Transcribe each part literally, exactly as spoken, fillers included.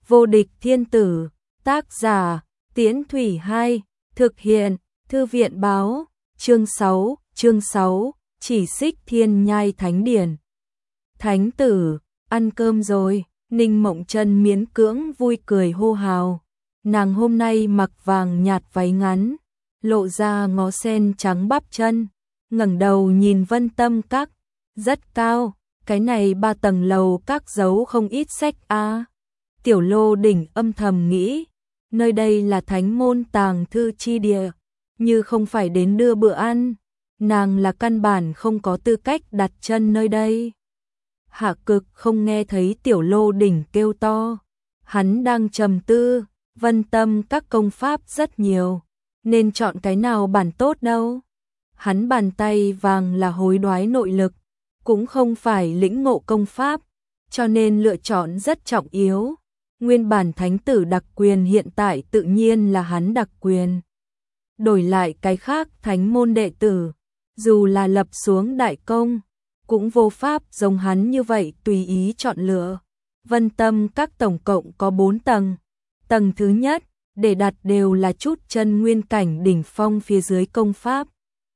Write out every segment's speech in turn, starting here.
Vô địch thiên tử, tác giả, Tiễn Thủy hai, thực hiện, Thư viện báo, chương sáu, chương sáu, chỉ xích thiên nhai thánh điển. Thánh tử, ăn cơm rồi, Ninh Mộng Chân miễn cưỡng vui cười hô hào. Nàng hôm nay mặc vàng nhạt váy ngắn, lộ ra ngó sen trắng bắp chân, ngẩng đầu nhìn Vân Tâm Các, rất cao, cái này ba tầng lầu các giấu không ít sách a. À. Tiểu Lô Đỉnh âm thầm nghĩ, nơi đây là thánh môn tàng thư chi địa, như không phải đến đưa bữa ăn, nàng là căn bản không có tư cách đặt chân nơi đây. Hạ Cực không nghe thấy Tiểu Lô Đỉnh kêu to, hắn đang trầm tư, Vân Tâm Các công pháp rất nhiều, nên chọn cái nào bản tốt đâu. Hắn bàn tay vàng là hối đoái nội lực, cũng không phải lĩnh ngộ công pháp, cho nên lựa chọn rất trọng yếu. Nguyên bản thánh tử đặc quyền hiện tại tự nhiên là hắn đặc quyền. Đổi lại cái khác thánh môn đệ tử, dù là lập xuống đại công, cũng vô pháp giống hắn như vậy tùy ý chọn lựa. Vân Tâm Các tổng cộng có bốn tầng. Tầng thứ nhất, để đặt đều là chút chân nguyên cảnh đỉnh phong phía dưới công pháp.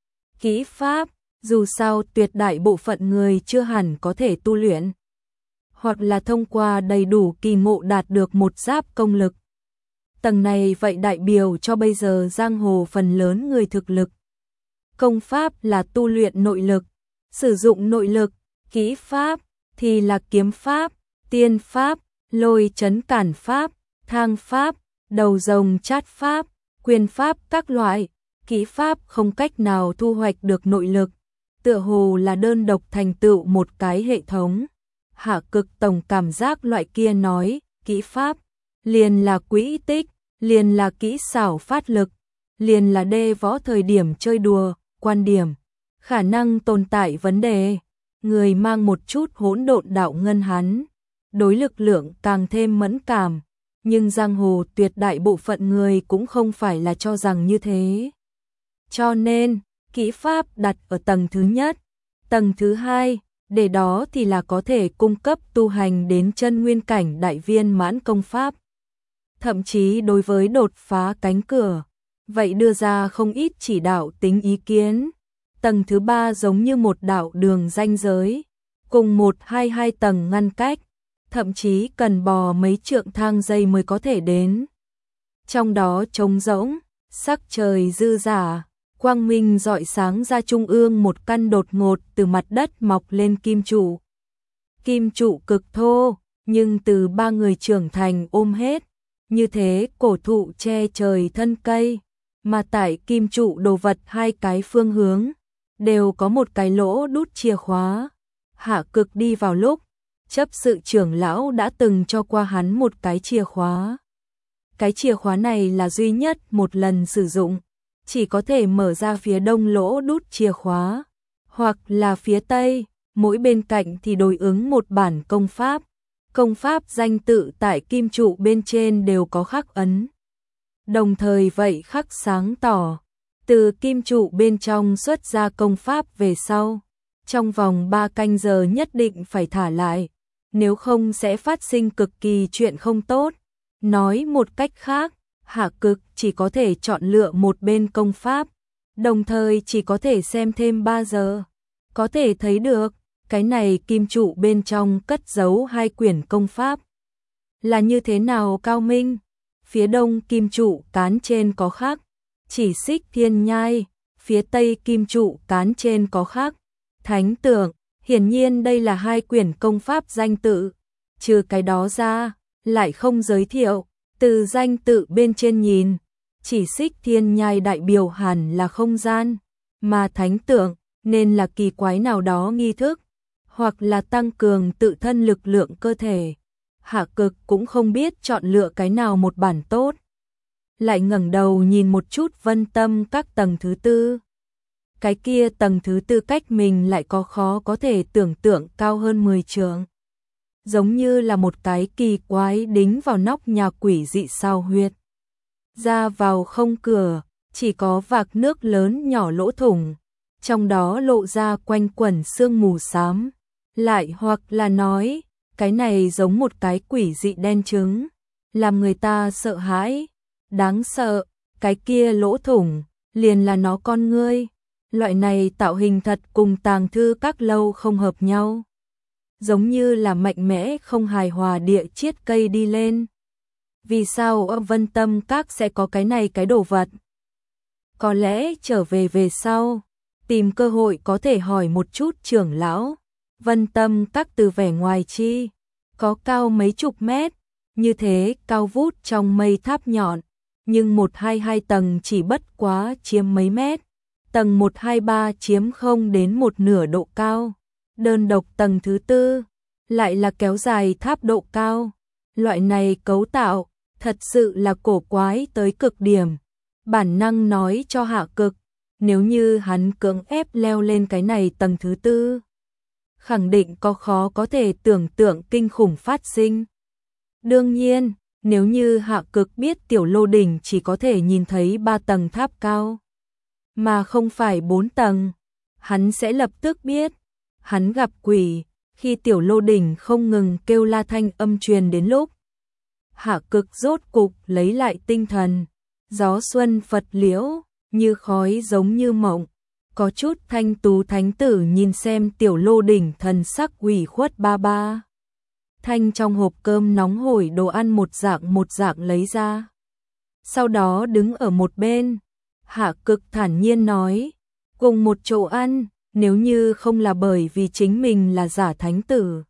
Kỹ pháp, dù sao tuyệt đại bộ phận người chưa hẳn có thể tu luyện, hoặc là thông qua đầy đủ kỳ ngộ đạt được một giáp công lực. Tầng này vậy đại biểu cho bây giờ giang hồ phần lớn người thực lực. Công pháp là tu luyện nội lực, sử dụng nội lực, kỹ pháp thì là kiếm pháp, tiên pháp, lôi chấn cản pháp, thang pháp, đầu rồng chát pháp, quyền pháp các loại. Kỹ pháp không cách nào thu hoạch được nội lực, tựa hồ là đơn độc thành tựu một cái hệ thống. Hạ Cực tổng cảm giác loại kia nói, kỹ pháp, liền là quỹ tích, liền là kỹ xảo phát lực, liền là đê võ thời điểm chơi đùa, quan điểm, khả năng tồn tại vấn đề. Người mang một chút hỗn độn đạo ngân hắn, đối lực lượng càng thêm mẫn cảm, nhưng giang hồ tuyệt đại bộ phận người cũng không phải là cho rằng như thế. Cho nên, kỹ pháp đặt ở tầng thứ nhất, tầng thứ hai, để đó thì là có thể cung cấp tu hành đến chân nguyên cảnh đại viên mãn công pháp. Thậm chí đối với đột phá cánh cửa, vậy đưa ra không ít chỉ đạo tính ý kiến. Tầng thứ ba giống như một đạo đường ranh giới, cùng một hai hai tầng ngăn cách, thậm chí cần bò mấy trượng thang dây mới có thể đến. Trong đó trống rỗng, sắc trời dư dả, quang minh rọi sáng ra trung ương một căn đột ngột từ mặt đất mọc lên kim trụ. Kim trụ cực thô, nhưng từ ba người trưởng thành ôm hết, như thế cổ thụ che trời thân cây, mà tại kim trụ đồ vật hai cái phương hướng, đều có một cái lỗ đút chìa khóa. Hạ Cực đi vào lúc, chấp sự trưởng lão đã từng cho qua hắn một cái chìa khóa. Cái chìa khóa này là duy nhất một lần sử dụng, chỉ có thể mở ra phía đông lỗ đút chìa khóa, hoặc là phía tây, mỗi bên cạnh thì đối ứng một bản công pháp. Công pháp danh tự tại kim trụ bên trên đều có khắc ấn. Đồng thời vậy khắc sáng tỏ, từ kim trụ bên trong xuất ra công pháp về sau, trong vòng ba canh giờ nhất định phải thả lại, nếu không sẽ phát sinh cực kỳ chuyện không tốt. Nói một cách khác, Hạ Cực chỉ có thể chọn lựa một bên công pháp, đồng thời chỉ có thể xem thêm ba giờ. Có thể thấy được, cái này kim trụ bên trong cất giấu hai quyển công pháp là như thế nào cao minh. Phía đông kim trụ cán trên có khắc chỉ xích thiên nhai, phía tây kim trụ cán trên có khắc thánh tượng. Hiển nhiên đây là hai quyển công pháp danh tự, trừ cái đó ra, lại không giới thiệu. Từ danh tự bên trên nhìn, chỉ xích thiên nhai đại biểu hẳn là không gian, mà thánh tượng nên là kỳ quái nào đó nghi thức, hoặc là tăng cường tự thân lực lượng cơ thể. Hạ Cực cũng không biết chọn lựa cái nào một bản tốt. Lại ngẩng đầu nhìn một chút Vân Tâm Các tầng thứ tư. Cái kia tầng thứ tư cách mình lại có khó có thể tưởng tượng cao hơn mười trượng. Giống như là một cái kỳ quái đính vào nóc nhà quỷ dị sao huyệt. Ra vào không cửa, chỉ có vạc nước lớn nhỏ lỗ thủng, trong đó lộ ra quanh quẩn sương mù xám. Lại hoặc là nói, cái này giống một cái quỷ dị đen trứng. làm người ta sợ hãi, đáng sợ, cái kia lỗ thủng, liền là nó con ngươi. Loại này tạo hình thật cùng tàng thư các lâu không hợp nhau. Giống như là mạnh mẽ không hài hòa địa chiết cây đi lên. Vì sao ở Vân Tâm Các sẽ có cái này cái đồ vật? Có lẽ trở về về sau, tìm cơ hội có thể hỏi một chút trưởng lão. Vân Tâm Các từ vẻ ngoài chi, có cao mấy chục mét, như thế cao vút trong mây tháp nhọn, nhưng một hai hai tầng chỉ bất quá chiếm mấy mét, tầng một hai ba chiếm không đến một nửa độ cao, đơn độc tầng thứ tư, lại là kéo dài tháp độ cao. Loại này cấu tạo, thật sự là cổ quái tới cực điểm. Bản năng nói cho Hạ Cực, nếu như hắn cưỡng ép leo lên cái này tầng thứ tư, khẳng định có khó có thể tưởng tượng kinh khủng phát sinh. Đương nhiên, nếu như Hạ Cực biết Tiểu Lô Đỉnh chỉ có thể nhìn thấy ba tầng tháp cao, mà không phải bốn tầng, hắn sẽ lập tức biết, hắn gặp quỷ, khi Tiểu Lô Đỉnh không ngừng kêu la thanh âm truyền đến lúc. Hạ Cực rốt cục lấy lại tinh thần, gió xuân phật liễu, như khói giống như mộng, có chút thanh tú thánh tử nhìn xem Tiểu Lô Đỉnh thần sắc ủy khuất ba ba. Thanh trong hộp cơm nóng hổi đồ ăn một dạng một dạng lấy ra. Sau đó đứng ở một bên, Hạ Cực thản nhiên nói, cùng một chỗ ăn, nếu như không là bởi vì chính mình là giả thánh tử.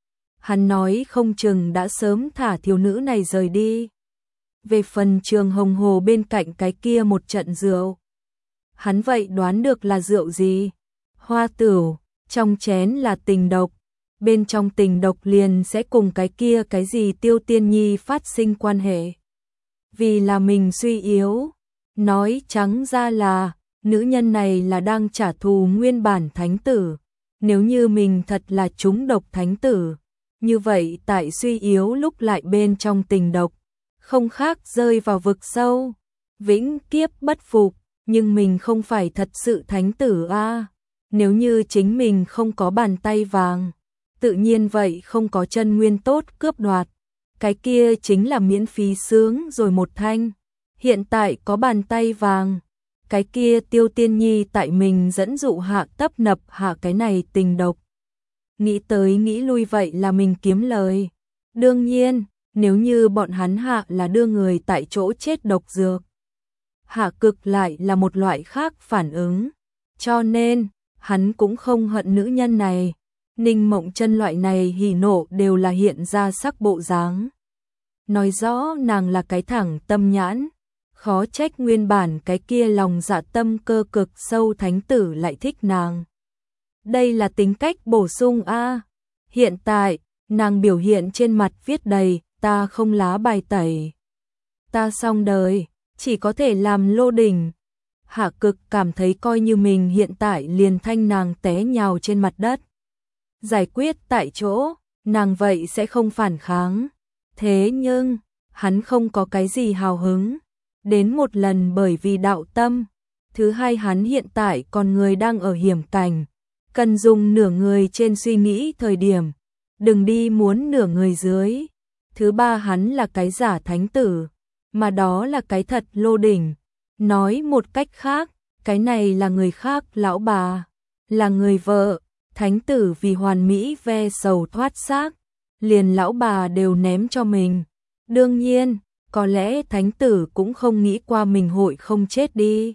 Hắn nói không chừng đã sớm thả thiếu nữ này rời đi. Về phần Trường Hồng Hồ bên cạnh cái kia một trận rượu, hắn vậy đoán được là rượu gì? Hoa tửu, trong chén là tình độc, bên trong tình độc liền sẽ cùng cái kia cái gì Tiêu Tiên Nhi phát sinh quan hệ. Vì là mình suy yếu, nói trắng ra là, nữ nhân này là đang trả thù nguyên bản thánh tử. Nếu như mình thật là trúng độc thánh tử, như vậy tại suy yếu lúc lại bên trong tình độc, không khác rơi vào vực sâu, vĩnh kiếp bất phục. Nhưng mình không phải thật sự thánh tử a. Nếu như chính mình không có bàn tay vàng, tự nhiên vậy không có chân nguyên tốt cướp đoạt, cái kia chính là miễn phí sướng rồi một thanh. Hiện tại có bàn tay vàng, cái kia Tiêu Tiên Nhi tại mình dẫn dụ hạ tấp nập hạ cái này tình độc. Nghĩ tới nghĩ lui vậy là mình kiếm lời. Đương nhiên, nếu như bọn hắn hạ là đưa người tại chỗ chết độc dược, Hạ Cực lại là một loại khác phản ứng, cho nên hắn cũng không hận nữ nhân này. Ninh Mộng Chân loại này hỉ nộ đều là hiện ra sắc bộ dáng, nói rõ nàng là cái thẳng tâm nhãn, khó trách nguyên bản cái kia lòng dạ tâm cơ cực sâu thánh tử lại thích nàng. Đây là tính cách bổ sung a. Hiện tại, nàng biểu hiện trên mặt viết đầy, ta không lá bài tẩy, ta xong đời, chỉ có thể làm Lô Đỉnh. Hạ Cực cảm thấy coi như mình hiện tại liền thanh nàng té nhào trên mặt đất, giải quyết tại chỗ, nàng vậy sẽ không phản kháng. Thế nhưng, hắn không có cái gì hào hứng. Đến một lần bởi vì đạo tâm, thứ hai hắn hiện tại con người đang ở hiểm cảnh, cần dùng nửa người trên suy nghĩ thời điểm, đừng đi muốn nửa người dưới. Thứ ba hắn là cái giả thánh tử, mà đó là cái thật Lô Đỉnh. Nói một cách khác, cái này là người khác lão bà, là người vợ. Thánh tử vì hoàn mỹ ve sầu thoát xác, liền lão bà đều ném cho mình. Đương nhiên, có lẽ thánh tử cũng không nghĩ qua mình hội không chết đi.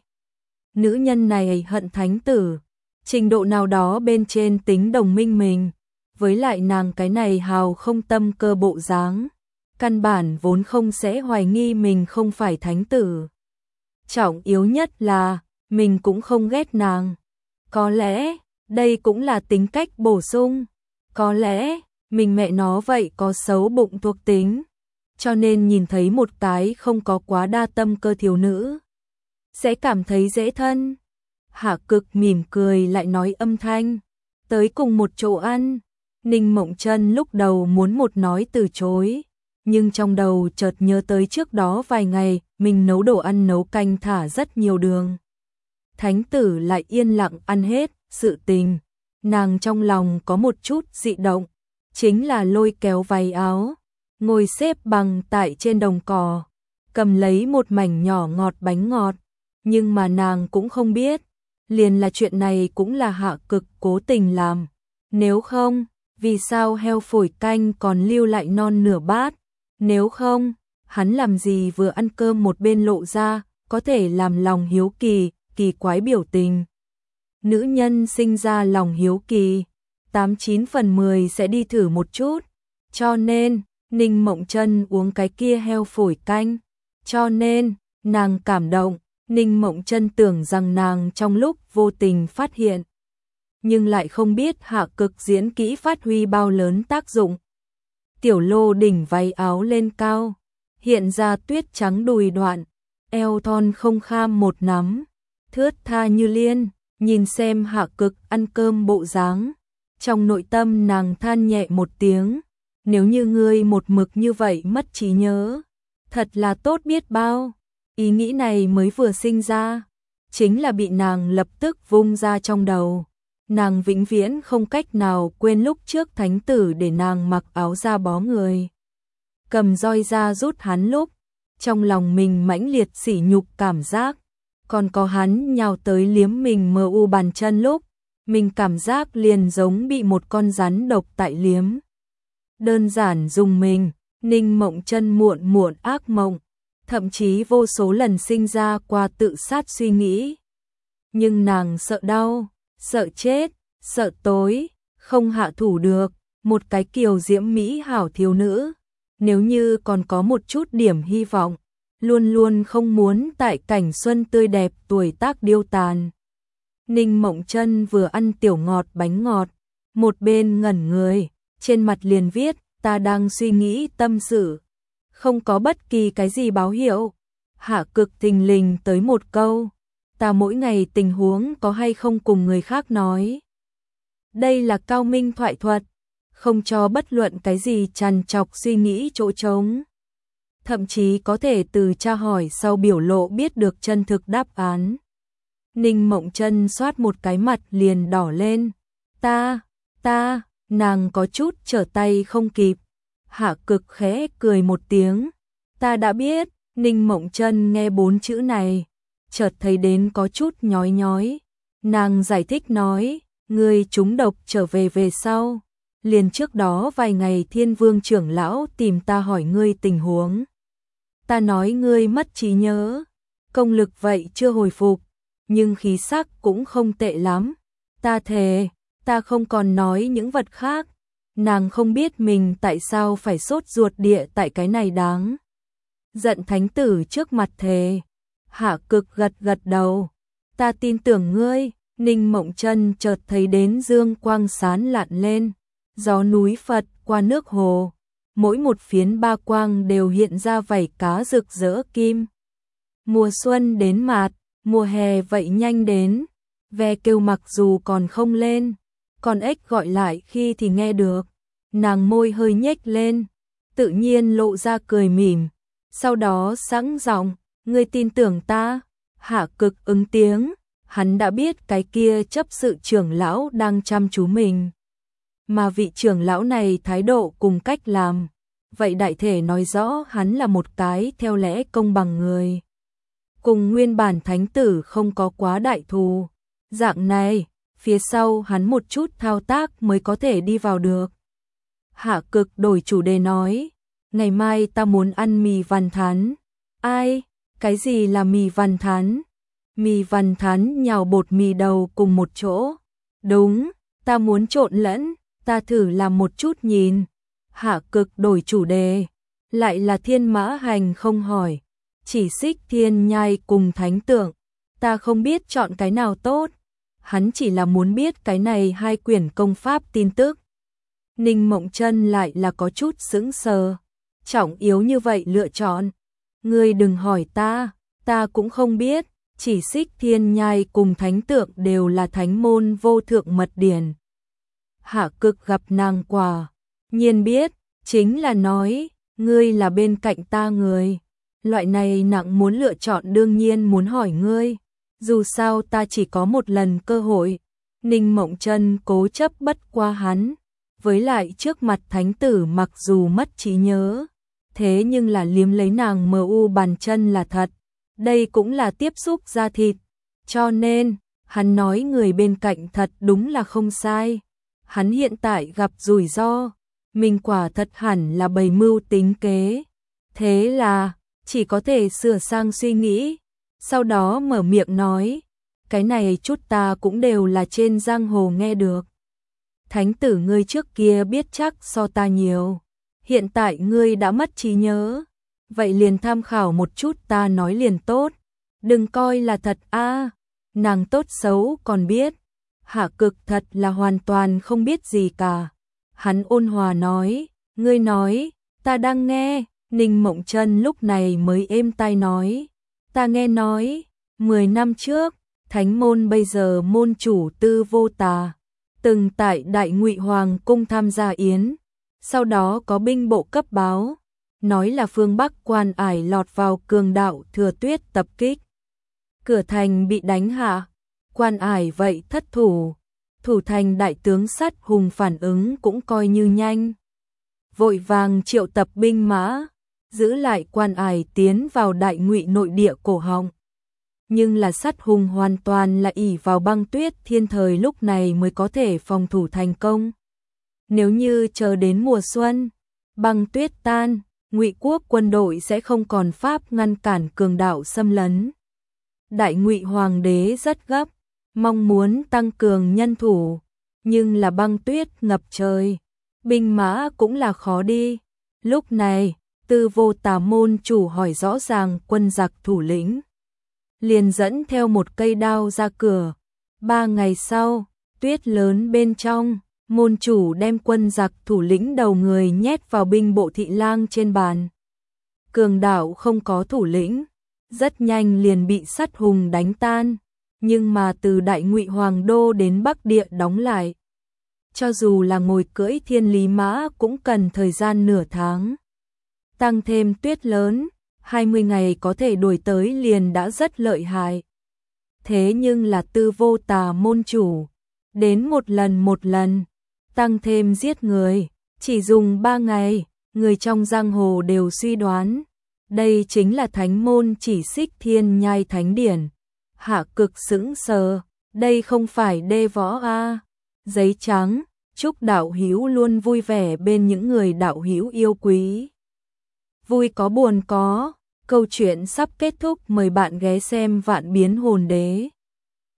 Nữ nhân này hận thánh tử, trình độ nào đó bên trên tính đồng minh mình, với lại nàng cái này hào không tâm cơ bộ dáng, căn bản vốn không sẽ hoài nghi mình không phải thánh tử. Trọng yếu nhất là, mình cũng không ghét nàng. Có lẽ, đây cũng là tính cách bổ sung. Có lẽ, mình mẹ nó vậy có xấu bụng thuộc tính. Cho nên nhìn thấy một cái không có quá đa tâm cơ thiếu nữ, sẽ cảm thấy dễ thân. Hạ Cực mỉm cười lại nói âm thanh, tới cùng một chỗ ăn. Ninh Mộng Chân lúc đầu muốn một nói từ chối, nhưng trong đầu chợt nhớ tới trước đó vài ngày mình nấu đồ ăn nấu canh thả rất nhiều đường. Thánh tử lại yên lặng ăn hết, sự tình, nàng trong lòng có một chút dị động, chính là lôi kéo váy áo. ngồi xếp bằng tại trên đồng cỏ, cầm lấy một mảnh nhỏ ngọt bánh ngọt, nhưng mà nàng cũng không biết, liền là chuyện này cũng là Hạ Cực cố tình làm, nếu không, vì sao heo phổi canh còn lưu lại non nửa bát, nếu không, hắn làm gì vừa ăn cơm một bên lộ ra, có thể làm lòng hiếu kỳ, kỳ quái biểu tình. Nữ nhân sinh ra lòng hiếu kỳ, tám chín phần mười sẽ đi thử một chút, cho nên, Ninh Mộng Chân uống cái kia heo phổi canh, cho nên, nàng cảm động, Ninh Mộng Chân tưởng rằng nàng trong lúc vô tình phát hiện, nhưng lại không biết Hạ Cực diễn kỹ phát huy bao lớn tác dụng. Tiểu Lô đỉnh váy áo lên cao, hiện ra tuyết trắng đùi đoạn, eo thon không kham một nắm, thướt tha như liên, nhìn xem Hạ Cực ăn cơm bộ dáng, trong nội tâm nàng than nhẹ một tiếng, nếu như ngươi một mực như vậy mất trí nhớ, thật là tốt biết bao. Ý nghĩ này mới vừa sinh ra, chính là bị nàng lập tức vung ra trong đầu. Nàng vĩnh viễn không cách nào quên lúc trước thánh tử để nàng mặc áo da bó người, cầm roi ra rút hắn lúc, trong lòng mình mãnh liệt sỉ nhục cảm giác, còn có hắn nhào tới liếm mình mờ u bàn chân lúc, mình cảm giác liền giống bị một con rắn độc tại liếm. Đơn giản dùng mình, Ninh Mộng Chân muộn muộn ác mộng, thậm chí vô số lần sinh ra qua tự sát suy nghĩ. Nhưng nàng sợ đau, sợ chết, sợ tối, không hạ thủ được, một cái kiều diễm mỹ hảo thiếu nữ, nếu như còn có một chút điểm hy vọng, luôn luôn không muốn tại cảnh xuân tươi đẹp tuổi tác điêu tàn. Ninh Mộng Chân vừa ăn tiểu ngọt bánh ngọt, một bên ngẩn người, trên mặt liền viết, ta đang suy nghĩ tâm sự, không có bất kỳ cái gì báo hiệu. Hạ Cực thình lình tới một câu, ta mỗi ngày tình huống có hay không cùng người khác nói. Đây là cao minh thoại thuật, không cho bất luận cái gì trằn trọc suy nghĩ chỗ trống. Thậm chí có thể từ tra hỏi sau biểu lộ biết được chân thực đáp án. Ninh Mộng Chân xoát một cái mặt liền đỏ lên. Ta, ta, nàng có chút trở tay không kịp. Hạ Cực khẽ cười một tiếng. Ta đã biết. Ninh Mộng Chân nghe bốn chữ này, chợt thấy đến có chút nhói nhói. Nàng giải thích nói, ngươi trúng độc trở về về sau. Liền trước đó vài ngày Thiên Vương trưởng lão tìm ta hỏi ngươi tình huống. Ta nói ngươi mất trí nhớ, công lực vậy chưa hồi phục, nhưng khí sắc cũng không tệ lắm. Ta thề, ta không còn nói những vật khác. Nàng không biết mình tại sao phải sốt ruột địa tại cái này đáng giận thánh tử trước mặt thề. Hạ Cực gật gật đầu. Ta tin tưởng ngươi. Ninh Mộng Chân chợt thấy đến dương quang sán lạn lên, gió núi phật qua nước hồ, mỗi một phiến ba quang đều hiện ra vảy cá rực rỡ kim. Mùa xuân đến mạt, mùa hè vậy nhanh đến, ve kêu mặc dù còn không lên, con ếch gọi lại khi thì nghe được. Nàng môi hơi nhếch lên, tự nhiên lộ ra cười mỉm, sau đó sẵn giọng, ngươi tin tưởng ta? Hạ Cực ứng tiếng, hắn đã biết cái kia chấp sự trưởng lão đang chăm chú mình, mà vị trưởng lão này thái độ cùng cách làm, vậy đại thể nói rõ hắn là một cái theo lẽ công bằng người, cùng nguyên bản thánh tử không có quá đại thù. Dạng này, phía sau hắn một chút thao tác mới có thể đi vào được. Hạ Cực đổi chủ đề nói, ngày mai ta muốn ăn mì văn thán. Ai? Cái gì là mì văn thán? Mì văn thán nhào bột mì đầu cùng một chỗ. Đúng, ta muốn trộn lẫn, ta thử làm một chút nhìn. Hạ Cực đổi chủ đề, lại là Thiên Mã Hành không hỏi, chỉ Xích Thiên Nhai cùng Thánh Tượng, ta không biết chọn cái nào tốt. Hắn chỉ là muốn biết cái này hai quyển công pháp tin tức. Ninh Mộng Chân lại là có chút sững sờ, trọng yếu như vậy lựa chọn. Ngươi đừng hỏi ta, ta cũng không biết, chỉ Xích Thiên Nhai cùng Thánh Tượng đều là thánh môn vô thượng mật điển. Hạ Cực gặp nàng quả nhiên biết, chính là nói, ngươi là bên cạnh ta người. Loại này nặng muốn lựa chọn đương nhiên muốn hỏi ngươi, dù sao ta chỉ có một lần cơ hội. Ninh Mộng Chân cố chấp bất qua hắn, với lại trước mặt thánh tử mặc dù mất trí nhớ, thế nhưng là liếm lấy nàng mờ u bàn chân là thật, đây cũng là tiếp xúc da thịt, cho nên, hắn nói người bên cạnh thật đúng là không sai. Hắn hiện tại gặp rủi ro, mình quả thật hẳn là bày mưu tính kế. Thế là, chỉ có thể sửa sang suy nghĩ, sau đó mở miệng nói, cái này chút ta cũng đều là trên giang hồ nghe được. Thánh tử ngươi trước kia biết chắc so ta nhiều, hiện tại ngươi đã mất trí nhớ, vậy liền tham khảo một chút ta nói liền tốt, đừng coi là thật a. Nàng tốt xấu còn biết, Hạ Cực thật là hoàn toàn không biết gì cả. Hắn ôn hòa nói, ngươi nói, ta đang nghe. Ninh Mộng Trân lúc này mới êm tai nói, ta nghe nói, mười năm trước, thánh môn bây giờ môn chủ Tư Vô Tà, từng tại Đại Ngụy Hoàng cung tham gia yến, sau đó có binh bộ cấp báo, nói là phương Bắc Quan Ải lọt vào cường đạo Thừa Tuyết tập kích. Cửa thành bị đánh hạ, Quan Ải vậy thất thủ, thủ thành đại tướng Sắt Hùng phản ứng cũng coi như nhanh. Vội vàng triệu tập binh mã, giữ lại Quan Ải tiến vào Đại Ngụy nội địa cổ họng. Nhưng là Sắt Hùng hoàn toàn là ỷ vào băng tuyết thiên thời lúc này mới có thể phòng thủ thành công. Nếu như chờ đến mùa xuân, băng tuyết tan, Ngụy quốc quân đội sẽ không còn pháp ngăn cản cường đạo xâm lấn. Đại Ngụy Hoàng đế rất gấp, mong muốn tăng cường nhân thủ, nhưng là băng tuyết ngập trời, binh mã cũng là khó đi. Lúc này, Tư Vô Tà môn chủ hỏi rõ ràng quân giặc thủ lĩnh, liền dẫn theo một cây đao ra cửa. Ba ngày sau, tuyết lớn bên trong, môn chủ đem quân giặc thủ lĩnh đầu người nhét vào binh bộ thị lang trên bàn. Cường đạo không có thủ lĩnh, rất nhanh liền bị Sắt Hùng đánh tan, nhưng mà từ Đại Ngụy Hoàng đô đến Bắc địa đóng lại, cho dù là ngồi cưỡi thiên lý mã cũng cần thời gian nửa tháng. Tăng thêm tuyết lớn, hai mươi ngày có thể đuổi tới liền đã rất lợi hại. Thế nhưng là Tư Vô Tà môn chủ, đến một lần một lần, tăng thêm giết người, chỉ dùng ba ngày, người trong giang hồ đều suy đoán, đây chính là thánh môn Chỉ Xích Thiên Nhai Thánh Điển. Hạ Cực sững sờ, đây không phải đê võ a. Giấy trắng, chúc đạo hữu luôn vui vẻ bên những người đạo hữu yêu quý. Vui có buồn có, câu chuyện sắp kết thúc, mời bạn ghé xem Vạn Biến Hồn Đế.